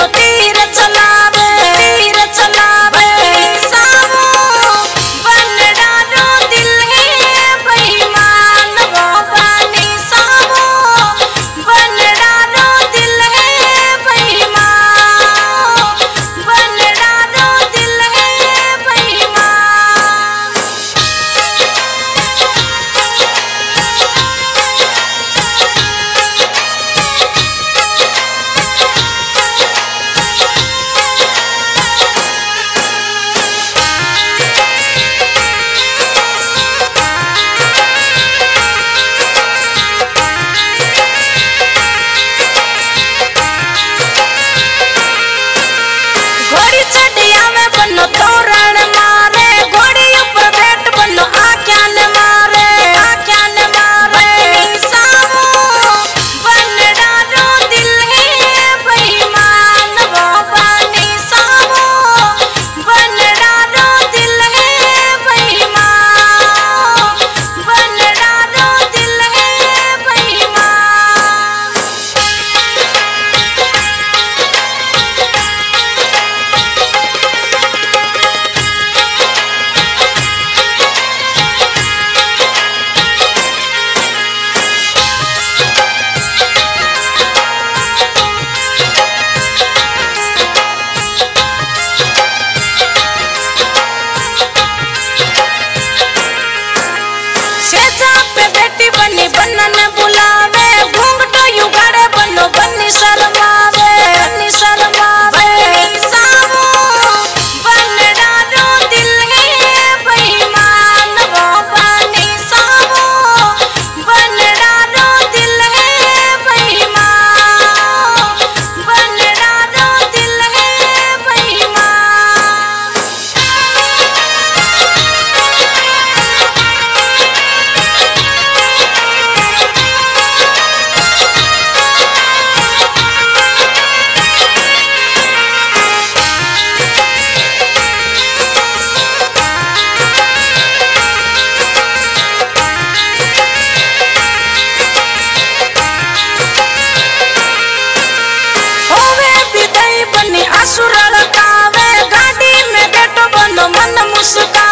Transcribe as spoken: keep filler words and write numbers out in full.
बनो तीर चलावे तीर चलावे सावो बन डालो दिल है बेईमान वो बनी सावो बन डालो दिल है बेईमान बन डालो दिल है बेईमान। घोड़ी चढ़िया में बनो तोरण मारे घोड़ी ऊपर बैठ बनो आख्या न मारे आख्या न मारे बनी सावो बन डालो दिल है बेईमान वो बनी सावो बन डालो दिल है बेईमान बन डालो दिल है बेईमान। सेजा पे बेटी बनी बनन बुलावे घूंघटो युगाड़े बनो बनी शर्मावे बनी शर्मावे बनी सावो बन डालो दिल है बेईमान वो बनी सावो बन डालो दिल है बेईमान बन डालो दिल है बेईमान। होवे विदाई बनी आंसू रड़कावे गाड़ी में बैठो बनो मन मुस्का